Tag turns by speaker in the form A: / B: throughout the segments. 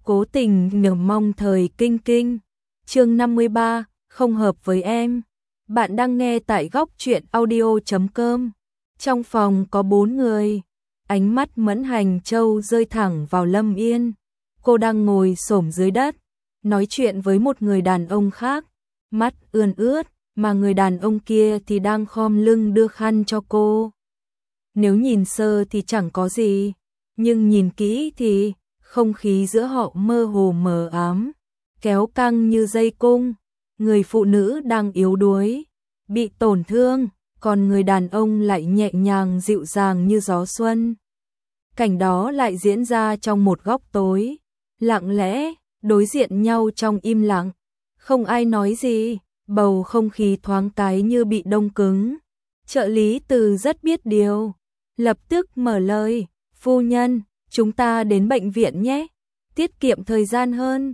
A: Cố tình nửa mong thời kinh kinh. Chương 53, không hợp với em. Bạn đang nghe tại góc truyện audio.com. Trong phòng có 4 người. Ánh mắt Mẫn Hành Châu rơi thẳng vào Lâm Yên. Cô đang ngồi xổm dưới đất, nói chuyện với một người đàn ông khác. Mắt ươn ướt, mà người đàn ông kia thì đang khom lưng đưa khăn cho cô. Nếu nhìn sơ thì chẳng có gì, nhưng nhìn kỹ thì không khí giữa họ mơ hồ mờ ám, kéo căng như dây cung. Người phụ nữ đang yếu đuối, bị tổn thương, còn người đàn ông lại nhẹ nhàng dịu dàng như gió xuân. Cảnh đó lại diễn ra trong một góc tối, lặng lẽ, đối diện nhau trong im lặng. Không ai nói gì, bầu không khí thoáng cái như bị đông cứng. Trợ lý Từ rất biết điều, lập tức mở lời, phu nhân, chúng ta đến bệnh viện nhé, tiết kiệm thời gian hơn.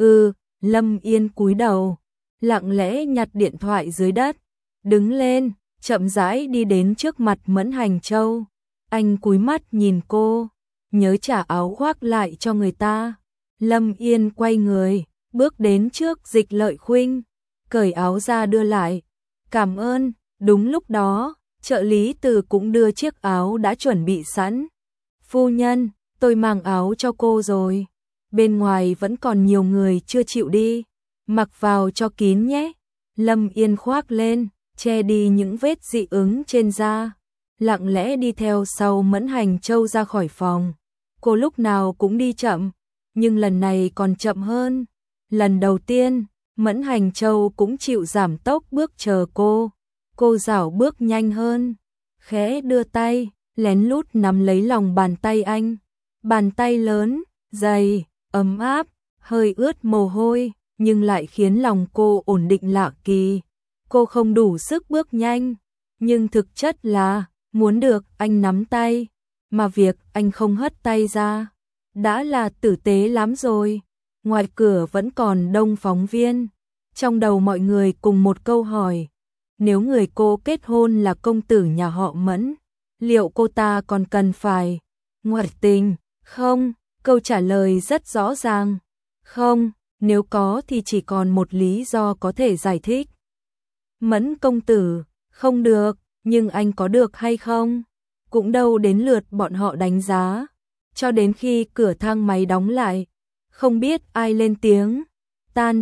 A: Lâm Yên cúi đầu, lặng lẽ nhặt điện thoại dưới đất, đứng lên, chậm rãi đi đến trước mặt Mẫn Hành Châu. Anh cúi mắt nhìn cô, nhớ trả áo khoác lại cho người ta. Lâm Yên quay người, bước đến trước Dịch Lợi Khuynh, cởi áo ra đưa lại. Cảm ơn. Đúng lúc đó, trợ lý Từ cũng đưa chiếc áo đã chuẩn bị sẵn. Phu nhân, tôi mang áo cho cô rồi. Bên ngoài vẫn còn nhiều người chưa chịu đi. Mặc vào cho kín nhé. Lâm Yên khoác lên, che đi những vết dị ứng trên da. Lặng lẽ đi theo sau Mẫn Hành Châu ra khỏi phòng. Cô lúc nào cũng đi chậm, nhưng lần này còn chậm hơn. Lần đầu tiên, Mẫn Hành Châu cũng chịu giảm tốc bước chờ cô. Cô rảo bước nhanh hơn, khẽ đưa tay, lén lút nắm lấy lòng bàn tay anh. Bàn tay lớn, dày, ấm áp, hơi ướt mồ hôi, nhưng lại khiến lòng cô ổn định lạ kỳ. Cô không đủ sức bước nhanh, nhưng thực chất là muốn được anh nắm tay, mà việc anh không hất tay ra đã là tử tế lắm rồi. Ngoài cửa vẫn còn đông phóng viên. Trong đầu mọi người cùng một câu hỏi: nếu người cô kết hôn là công tử nhà họ Mẫn, liệu cô ta còn cần phải ngoại tình không? Câu trả lời rất rõ ràng: không. Nếu có thì chỉ còn một lý do có thể giải thích. Mẫn công tử, không được, nhưng anh có được hay không? Cũng đâu đến lượt bọn họ đánh giá. Cho đến khi cửa thang máy đóng lại, không biết ai lên tiếng: tan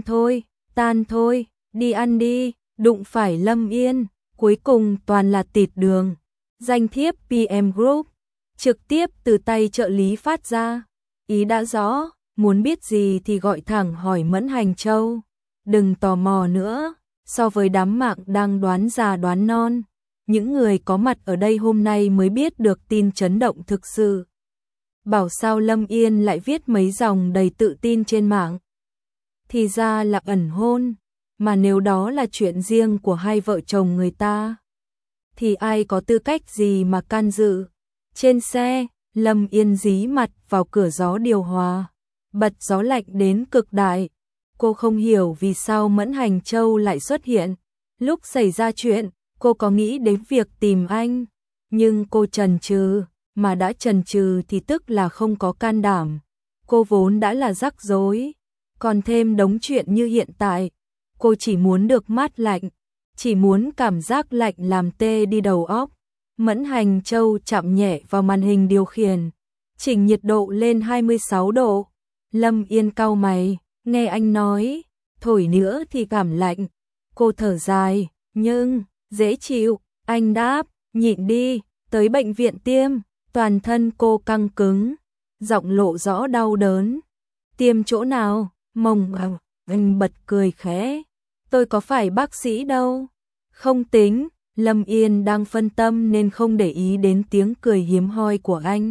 A: thôi, đi ăn đi. Đụng phải Lâm Yên, cuối cùng toàn là tịt đường. Danh thiếp PM Group, trực tiếp từ tay trợ lý phát ra. Ý đã rõ, muốn biết gì thì gọi thẳng hỏi Mẫn Hành Châu. Đừng tò mò nữa, so với đám mạng đang đoán già đoán non, những người có mặt ở đây hôm nay mới biết được tin chấn động thực sự. Bảo sao Lâm Yên lại viết mấy dòng đầy tự tin trên mạng. Thì ra là ẩn hôn. Mà nếu đó là chuyện riêng của hai vợ chồng người ta, thì ai có tư cách gì mà can dự. Trên xe, Lâm Yên dí mặt vào cửa gió điều hòa, bật gió lạnh đến cực đại. Cô không hiểu vì sao Mẫn Hành Châu lại xuất hiện. Lúc xảy ra chuyện, cô có nghĩ đến việc tìm anh, nhưng cô chần chừ, mà đã chần chừ thì tức là không có can đảm. Cô vốn đã là rắc rối, còn thêm đống chuyện như hiện tại. Cô chỉ muốn được mát lạnh, chỉ muốn cảm giác lạnh làm tê đi đầu óc. Mẫn Hành Châu chạm nhẹ vào màn hình điều khiển, chỉnh nhiệt độ lên 26 độ. Lâm Yên cau mày, nghe anh nói, thổi nữa thì cảm lạnh. Cô thở dài, nhưng, dễ chịu. Anh đáp, nhịn đi, tới bệnh viện tiêm. Toàn thân cô căng cứng, giọng lộ rõ đau đớn. Tiêm chỗ nào? Mông à? Anh bật cười khẽ. Tôi có phải bác sĩ đâu. Không tính. Lâm Yên đang phân tâm nên không để ý đến tiếng cười hiếm hoi của anh.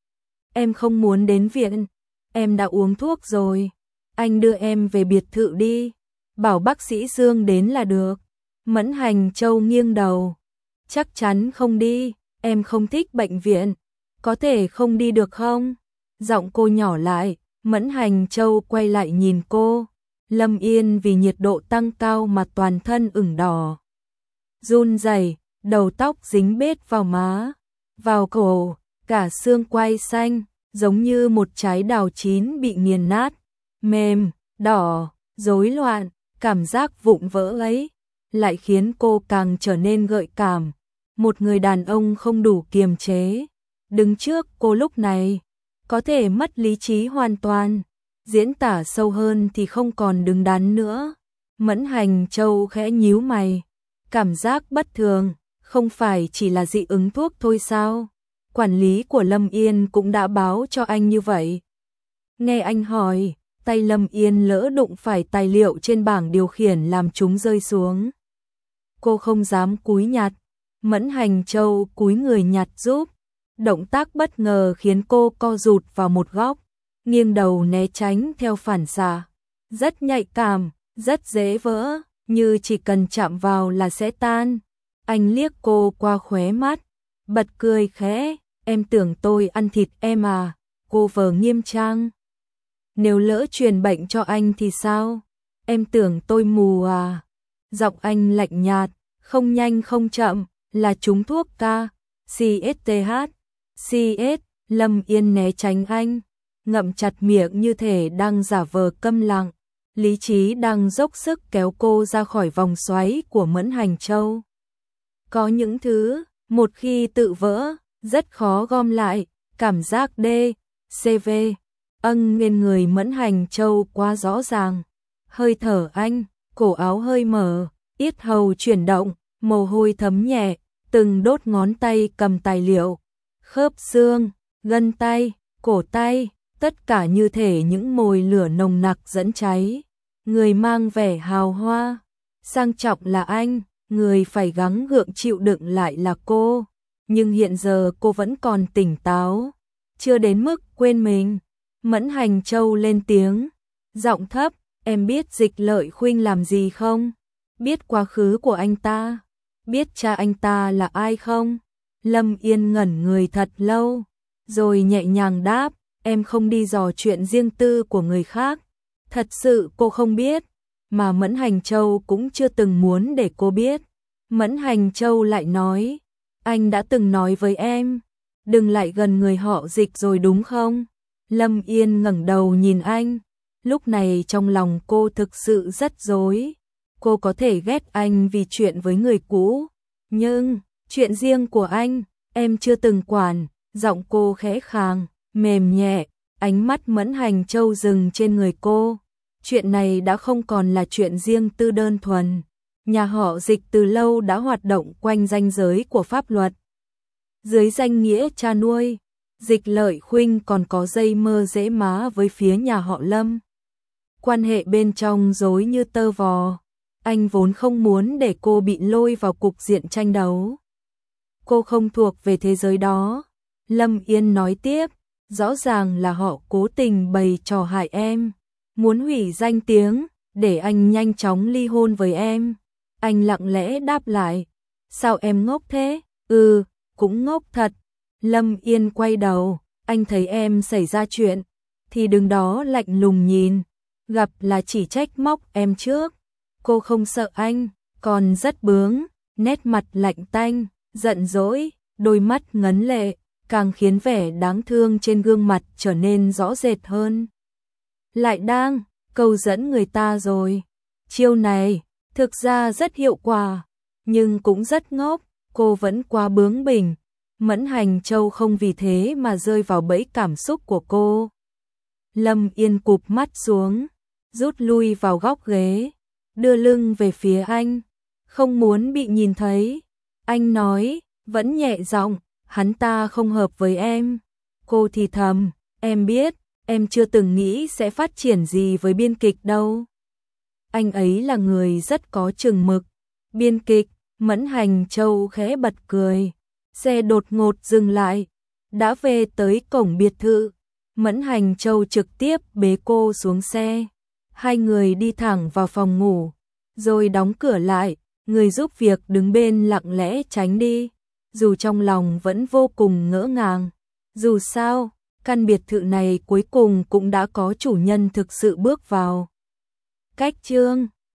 A: Em không muốn đến viện. Em đã uống thuốc rồi. Anh đưa em về biệt thự đi. Bảo bác sĩ Dương đến là được. Mẫn Hành Châu nghiêng đầu. Chắc chắn không đi. Em không thích bệnh viện. Có thể không đi được không? Giọng cô nhỏ lại. Mẫn Hành Châu quay lại nhìn cô. Lâm Yên vì nhiệt độ tăng cao mà toàn thân ửng đỏ, run rẩy, đầu tóc dính bết vào má, vào cổ, cả xương quai xanh. giống như một trái đào chín bị nghiền nát, mềm, đỏ, rối loạn, cảm giác vụn vỡ ấy lại khiến cô càng trở nên gợi cảm. Một người đàn ông không đủ kiềm chế, đứng trước cô lúc này, có thể mất lý trí hoàn toàn, diễn tả sâu hơn thì không còn đứng đắn nữa. Mẫn Hành Châu khẽ nhíu mày, cảm giác bất thường, không phải chỉ là dị ứng thuốc thôi sao? Quản lý của Lâm Yên cũng đã báo cho anh như vậy. Nghe anh hỏi, tay Lâm Yên lỡ đụng phải tài liệu trên bảng điều khiển làm chúng rơi xuống. Cô không dám cúi nhặt, Mẫn Hành Châu cúi người nhặt giúp. Động tác bất ngờ khiến cô co rụt vào một góc, nghiêng đầu né tránh theo phản xạ. Rất nhạy cảm, rất dễ vỡ, như chỉ cần chạm vào là sẽ tan. Anh liếc cô qua khóe mắt, bật cười khẽ, em tưởng tôi ăn thịt em à, cô vờ nghiêm trang. Nếu lỡ truyền bệnh cho anh thì sao? Em tưởng tôi mù à? Giọng anh lạnh nhạt, không nhanh không chậm, là trúng thuốc ca, CSTH. CS, Lâm Yên né tránh anh, ngậm chặt miệng như thể đang giả vờ câm lặng, lý trí đang dốc sức kéo cô ra khỏi vòng xoáy của Mẫn Hành Châu. Có những thứ, một khi tự vỡ, rất khó gom lại, cảm giác CV, lên người Mẫn Hành Châu quá rõ ràng. Hơi thở anh, cổ áo hơi mở, yết hầu chuyển động, mồ hôi thấm nhẹ, từng đốt ngón tay cầm tài liệu. Khớp xương, gân tay, cổ tay, tất cả như thể những mồi lửa nồng nặc dẫn cháy. Người mang vẻ hào hoa, sang trọng là anh, người phải gắng gượng chịu đựng lại là cô. Nhưng hiện giờ cô vẫn còn tỉnh táo, chưa đến mức quên mình. Mẫn Hành Châu lên tiếng, giọng thấp, em biết Dịch Lợi Khuynh làm gì không? Biết quá khứ của anh ta? Biết cha anh ta là ai không? Lâm Yên ngẩn người thật lâu, rồi nhẹ nhàng đáp, em không đi dò chuyện riêng tư của người khác. Thật sự cô không biết, mà Mẫn Hành Châu cũng chưa từng muốn để cô biết. Mẫn Hành Châu lại nói, anh đã từng nói với em, đừng lại gần người họ Dịch rồi đúng không? Lâm Yên ngẩng đầu nhìn anh, lúc này trong lòng cô thực sự rất rối. Cô có thể ghét anh vì chuyện với người cũ, nhưng chuyện riêng của anh, em chưa từng quản. Giọng cô khẽ khàng, mềm nhẹ, ánh mắt Mẫn Hành Châu dừng trên người cô. Chuyện này đã không còn là chuyện riêng tư đơn thuần. Nhà họ Dịch từ lâu đã hoạt động quanh ranh giới của pháp luật. Dưới danh nghĩa cha nuôi, Dịch Lợi Khuynh còn có dây mơ rễ má với phía nhà họ Lâm. Quan hệ bên trong rối như tơ vò. Anh vốn không muốn để cô bị lôi vào cục diện tranh đấu. Cô không thuộc về thế giới đó. Lâm Yên nói tiếp, rõ ràng là họ cố tình bày trò hại em, muốn hủy danh tiếng, để anh nhanh chóng ly hôn với em. Anh lặng lẽ đáp lại, sao em ngốc thế? Cũng ngốc thật. Lâm Yên quay đầu, anh thấy em xảy ra chuyện, thì đứng đó lạnh lùng nhìn, gặp là chỉ trách móc em trước. Cô không sợ anh, còn rất bướng, nét mặt lạnh tanh, giận dỗi, đôi mắt ngấn lệ, càng khiến vẻ đáng thương trên gương mặt trở nên rõ rệt hơn. Lại đang câu dẫn người ta rồi. Chiêu này thực ra rất hiệu quả, nhưng cũng rất ngốc, cô vẫn quá bướng bỉnh. Mẫn Hành Châu không vì thế mà rơi vào bẫy cảm xúc của cô. Lâm Yên cụp mắt xuống, rút lui vào góc ghế, đưa lưng về phía anh, không muốn bị nhìn thấy. Anh nói, vẫn nhẹ giọng, hắn ta không hợp với em. Cô thì thầm, em biết, em chưa từng nghĩ sẽ phát triển gì với biên kịch đâu. Anh ấy là người rất có chừng mực. Biên kịch, Mẫn Hành Châu khẽ bật cười. Xe đột ngột dừng lại, đã về tới cổng biệt thự. Mẫn Hành Châu trực tiếp bế cô xuống xe. Hai người đi thẳng vào phòng ngủ, rồi đóng cửa lại, người giúp việc đứng bên lặng lẽ tránh đi, dù trong lòng vẫn vô cùng ngỡ ngàng. Dù sao, căn biệt thự này cuối cùng cũng đã có chủ nhân thực sự bước vào. Cách chương